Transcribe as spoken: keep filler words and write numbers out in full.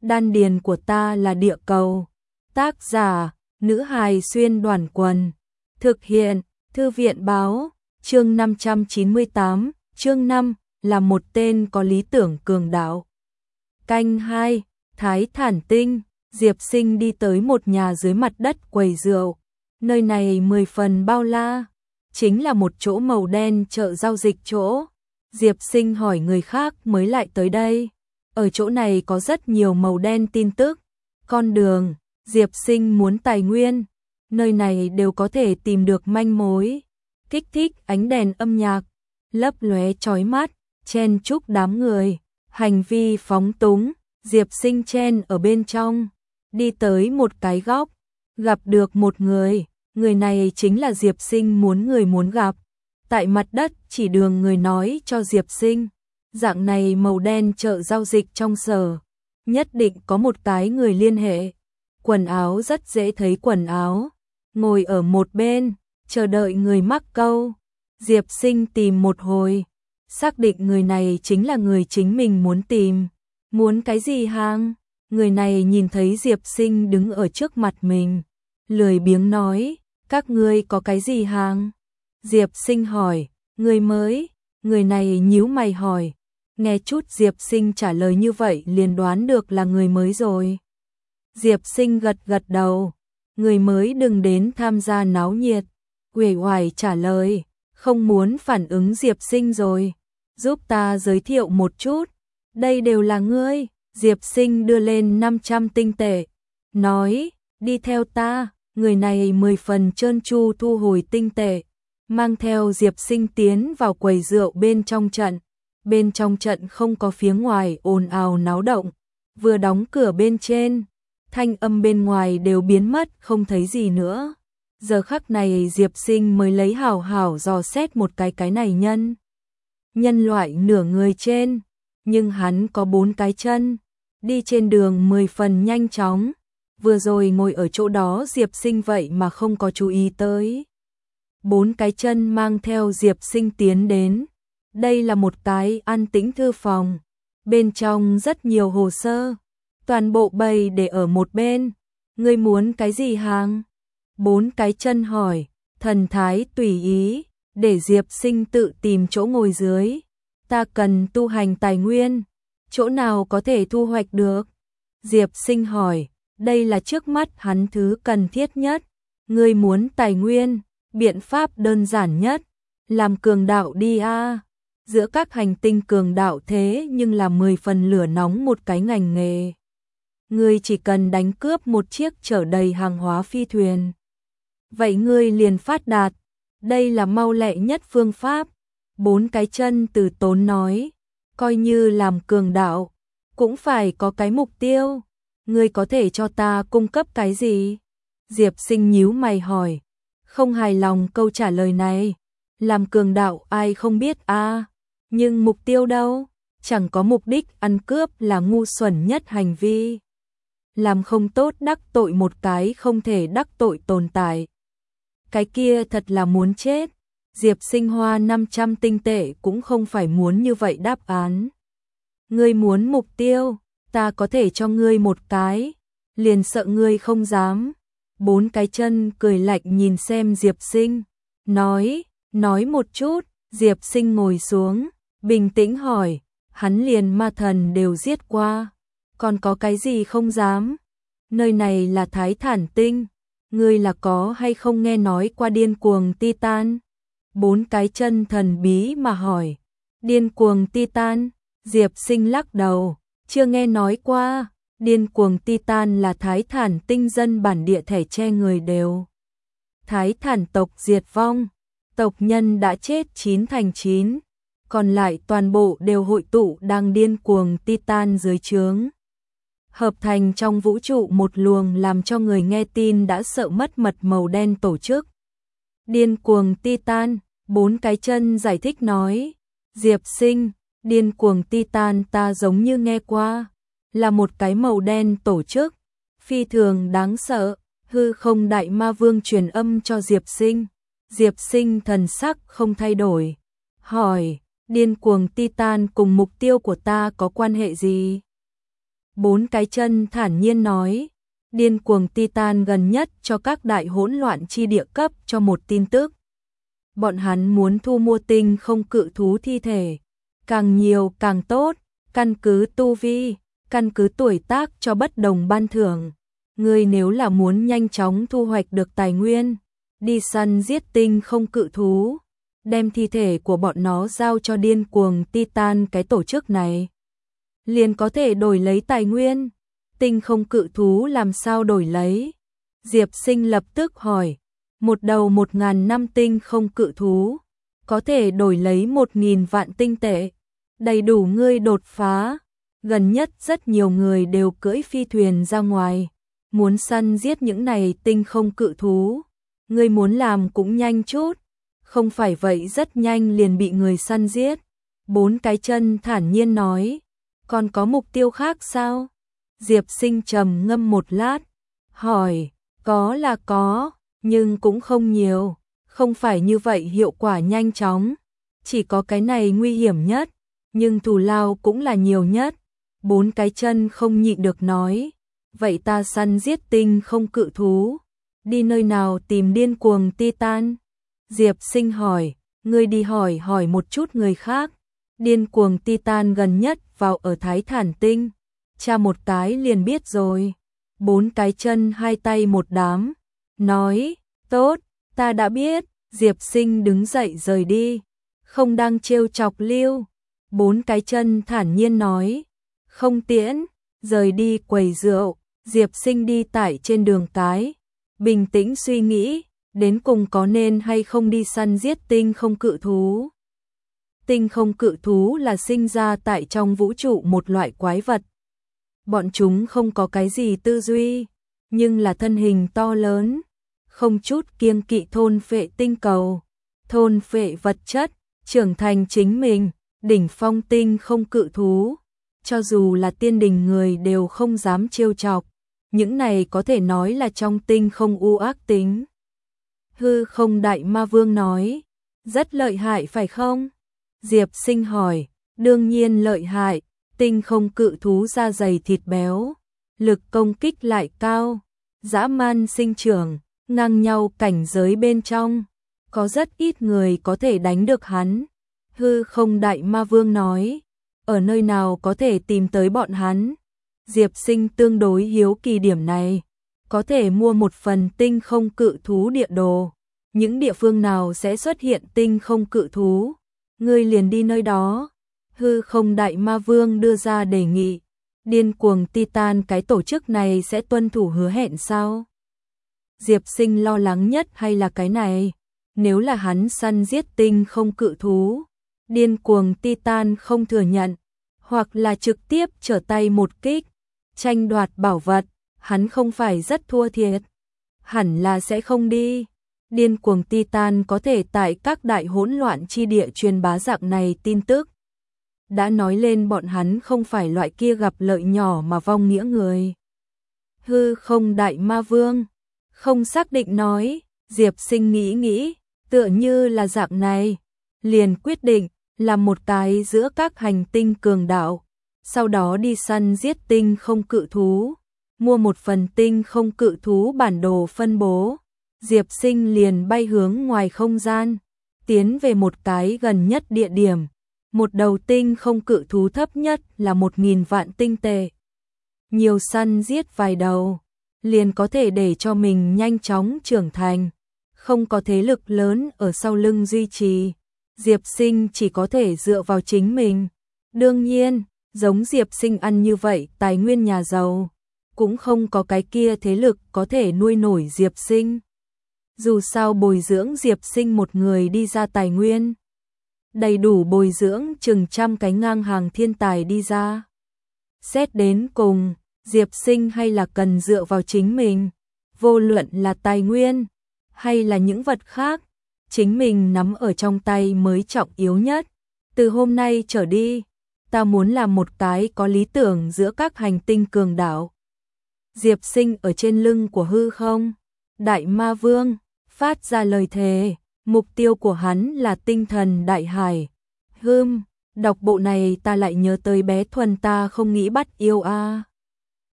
đan điền của ta là địa cầu. Tác giả, nữ hài xuyên đoàn quần. Thực hiện, thư viện báo, chương năm trăm chín mươi tám, chương năm, là một tên có lý tưởng cường đạo. Canh hai, Thái Thản Tinh, Diệp Sinh đi tới một nhà dưới mặt đất quầy rượu. Nơi này mười phần bao la, chính là một chỗ màu đen chợ giao dịch chỗ. Diệp Sinh hỏi người khác mới lại tới đây. Ở chỗ này có rất nhiều màu đen tin tức. Con đường, Diệp Sinh muốn tài nguyên. Nơi này đều có thể tìm được manh mối. Kích thích ánh đèn âm nhạc, lấp lóe chói mắt, chen chúc đám người. Hành vi phóng túng, Diệp Sinh chen ở bên trong. Đi tới một cái góc, gặp được một người. Người này chính là Diệp Sinh muốn người muốn gặp. Tại mặt đất chỉ đường người nói cho Diệp Sinh. Dạng này màu đen chợ giao dịch trong sở. Nhất định có một cái người liên hệ. Quần áo rất dễ thấy quần áo. Ngồi ở một bên, chờ đợi người mắc câu. Diệp Sinh tìm một hồi. Xác định người này chính là người chính mình muốn tìm. Muốn cái gì hàng? Người này nhìn thấy Diệp Sinh đứng ở trước mặt mình. Lười biếng nói, các ngươi có cái gì hàng? Diệp Sinh hỏi, người mới? Người này nhíu mày hỏi. Nghe chút Diệp Sinh trả lời như vậy liền đoán được là người mới rồi. Diệp Sinh gật gật đầu. Người mới đừng đến tham gia náo nhiệt. Uể oải trả lời, không muốn phản ứng Diệp Sinh rồi. Giúp ta giới thiệu một chút. Đây đều là ngươi. Diệp Sinh đưa lên năm trăm tinh tệ. Nói, đi theo ta. Người này mười phần trơn tru thu hồi tinh tệ. Mang theo Diệp Sinh tiến vào quầy rượu bên trong trận. Bên trong trận không có phía ngoài ồn ào náo động. Vừa đóng cửa bên trên, thanh âm bên ngoài đều biến mất không thấy gì nữa. Giờ khắc này Diệp Sinh mới lấy hảo hảo dò xét một cái cái này nhân. Nhân loại nửa người trên, nhưng hắn có bốn cái chân. Đi trên đường mười phần nhanh chóng. Vừa rồi ngồi ở chỗ đó Diệp Sinh vậy mà không có chú ý tới. Bốn cái chân mang theo Diệp Sinh tiến đến. Đây là một cái an tĩnh thư phòng. Bên trong rất nhiều hồ sơ. Toàn bộ bày để ở một bên. Ngươi muốn cái gì hàng? Bốn cái chân hỏi. Thần thái tùy ý. Để Diệp Sinh tự tìm chỗ ngồi dưới. Ta cần tu hành tài nguyên. Chỗ nào có thể thu hoạch được? Diệp Sinh hỏi. Đây là trước mắt hắn thứ cần thiết nhất. Ngươi muốn tài nguyên. Biện pháp đơn giản nhất. Làm cường đạo đi a. Giữa các hành tinh cường đạo thế nhưng là mười phần lửa nóng một cái ngành nghề. Ngươi chỉ cần đánh cướp một chiếc chở đầy hàng hóa phi thuyền. Vậy ngươi liền phát đạt. Đây là mau lẹ nhất phương pháp. Bốn cái chân từ tốn nói. Coi như làm cường đạo, cũng phải có cái mục tiêu. Ngươi có thể cho ta cung cấp cái gì? Diệp Sinh nhíu mày hỏi. Không hài lòng câu trả lời này. Làm cường đạo ai không biết a à? Nhưng mục tiêu đâu? Chẳng có mục đích ăn cướp là ngu xuẩn nhất hành vi. Làm không tốt đắc tội một cái không thể đắc tội tồn tại. Cái kia thật là muốn chết. Diệp Sinh hoa năm trăm tinh tệ cũng không phải muốn như vậy đáp án. Ngươi muốn mục tiêu, ta có thể cho ngươi một cái. Liền sợ ngươi không dám. Bốn cái chân cười lạnh nhìn xem Diệp Sinh. Nói, nói một chút. Diệp Sinh ngồi xuống, bình tĩnh hỏi. Hắn liền ma thần đều giết qua. Còn có cái gì không dám? Nơi này là Thái Thản Tinh. Ngươi là có hay không nghe nói qua điên cuồng Titan? Bốn cái chân thần bí mà hỏi. Điên cuồng Titan? Diệp Sinh lắc đầu. Chưa nghe nói qua. Điên cuồng Titan là Thái Thản Tinh dân bản địa thẻ che người đều. Thái Thản tộc diệt vong. Tộc nhân đã chết chín thành chín. Còn lại toàn bộ đều hội tụ đang điên cuồng Titan dưới trướng. Hợp thành trong vũ trụ một luồng làm cho người nghe tin đã sợ mất mật màu đen tổ chức. Điên cuồng Titan, bốn cái chân giải thích nói. Diệp Sinh, điên cuồng Titan ta giống như nghe qua. Là một cái màu đen tổ chức. Phi thường đáng sợ. Hư không đại ma vương truyền âm cho Diệp Sinh. Diệp Sinh thần sắc không thay đổi. Hỏi, điên cuồng Titan cùng mục tiêu của ta có quan hệ gì? Bốn cái chân thản nhiên nói, điên cuồng Titan gần nhất cho các đại hỗn loạn chi địa cấp cho một tin tức. Bọn hắn muốn thu mua tinh không cự thú thi thể, càng nhiều càng tốt, căn cứ tu vi, căn cứ tuổi tác cho bất đồng ban thưởng. Ngươi nếu là muốn nhanh chóng thu hoạch được tài nguyên, đi săn giết tinh không cự thú, đem thi thể của bọn nó giao cho điên cuồng Titan cái tổ chức này, liền có thể đổi lấy tài nguyên. Tinh không cự thú làm sao đổi lấy? Diệp Sinh lập tức hỏi. Một đầu một ngàn năm tinh không cự thú, có thể đổi lấy một nghìn vạn tinh tệ, đầy đủ ngươi đột phá. Gần nhất rất nhiều người đều cưỡi phi thuyền ra ngoài, muốn săn giết những này tinh không cự thú. Ngươi muốn làm cũng nhanh chút, không phải vậy rất nhanh liền bị người săn giết. Bốn cái chân thản nhiên nói, còn có mục tiêu khác sao? Diệp Sinh trầm ngâm một lát, hỏi, có là có, nhưng cũng không nhiều, không phải như vậy hiệu quả nhanh chóng, chỉ có cái này nguy hiểm nhất, nhưng thù lao cũng là nhiều nhất. Bốn cái chân không nhịn được nói, vậy ta săn giết tinh không cự thú, đi nơi nào tìm điên cuồng Titan? Diệp Sinh hỏi, ngươi đi hỏi hỏi một chút người khác, điên cuồng Titan gần nhất vào ở Thái Thản Tinh, tra một cái liền biết rồi. Bốn cái chân hai tay một đám, nói, tốt, ta đã biết. Diệp Sinh đứng dậy rời đi, không đang trêu chọc Lưu. Bốn cái chân thản nhiên nói, không tiễn, rời đi quầy rượu. Diệp Sinh đi tải trên đường cái, bình tĩnh suy nghĩ, đến cùng có nên hay không đi săn giết tinh không cự thú. Tinh không cự thú là sinh ra tại trong vũ trụ một loại quái vật. Bọn chúng không có cái gì tư duy, nhưng là thân hình to lớn, không chút kiêng kỵ thôn phệ tinh cầu, thôn phệ vật chất, trưởng thành chính mình, đỉnh phong tinh không cự thú. Cho dù là tiên đình người đều không dám trêu chọc, những này có thể nói là trong tinh không u ác tính. Hư không đại ma vương nói, rất lợi hại phải không? Diệp Sinh hỏi, đương nhiên lợi hại, tinh không cự thú da dày thịt béo, lực công kích lại cao, dã man sinh trưởng, ngang nhau cảnh giới bên trong, có rất ít người có thể đánh được hắn. Hư không đại ma vương nói, ở nơi nào có thể tìm tới bọn hắn? Diệp Sinh tương đối hiếu kỳ điểm này, có thể mua một phần tinh không cự thú địa đồ, những địa phương nào sẽ xuất hiện tinh không cự thú, ngươi liền đi nơi đó. Hư không đại ma vương đưa ra đề nghị, điên cuồng Titan cái tổ chức này sẽ tuân thủ hứa hẹn sao? Diệp Sinh lo lắng nhất hay là cái này, nếu là hắn săn giết tinh không cự thú, điên cuồng Titan không thừa nhận, hoặc là trực tiếp trở tay một kích, tranh đoạt bảo vật, hắn không phải rất thua thiệt, hẳn là sẽ không đi. Điên cuồng Titan có thể tại các đại hỗn loạn chi địa truyền bá dạng này tin tức, đã nói lên bọn hắn không phải loại kia gặp lợi nhỏ mà vong nghĩa người. Hư không đại ma vương không xác định nói. Diệp Sinh nghĩ nghĩ, tựa như là dạng này, liền quyết định làm một cái giữa các hành tinh cường đạo, sau đó đi săn giết tinh không cự thú, mua một phần tinh không cự thú bản đồ phân bố. Diệp Sinh liền bay hướng ngoài không gian, tiến về một cái gần nhất địa điểm. Một đầu tinh không cự thú thấp nhất là một nghìn vạn tinh tệ. Nhiều săn giết vài đầu, liền có thể để cho mình nhanh chóng trưởng thành. Không có thế lực lớn ở sau lưng duy trì, Diệp Sinh chỉ có thể dựa vào chính mình. Đương nhiên, giống Diệp Sinh ăn như vậy tài nguyên nhà giàu, cũng không có cái kia thế lực có thể nuôi nổi Diệp Sinh. Dù sao bồi dưỡng Diệp Sinh một người đi ra tài nguyên, đầy đủ bồi dưỡng chừng trăm cái ngang hàng thiên tài đi ra. Xét đến cùng, Diệp Sinh hay là cần dựa vào chính mình, vô luận là tài nguyên hay là những vật khác, chính mình nắm ở trong tay mới trọng yếu nhất. Từ hôm nay trở đi, ta muốn làm một cái có lý tưởng giữa các hành tinh cường đảo. Diệp Sinh ở trên lưng của hư không đại ma vương phát ra lời thề, mục tiêu của hắn là tinh thần đại hải. Hừm, đọc bộ này ta lại nhớ tới bé Thuần ta không nghĩ bắt yêu a. À.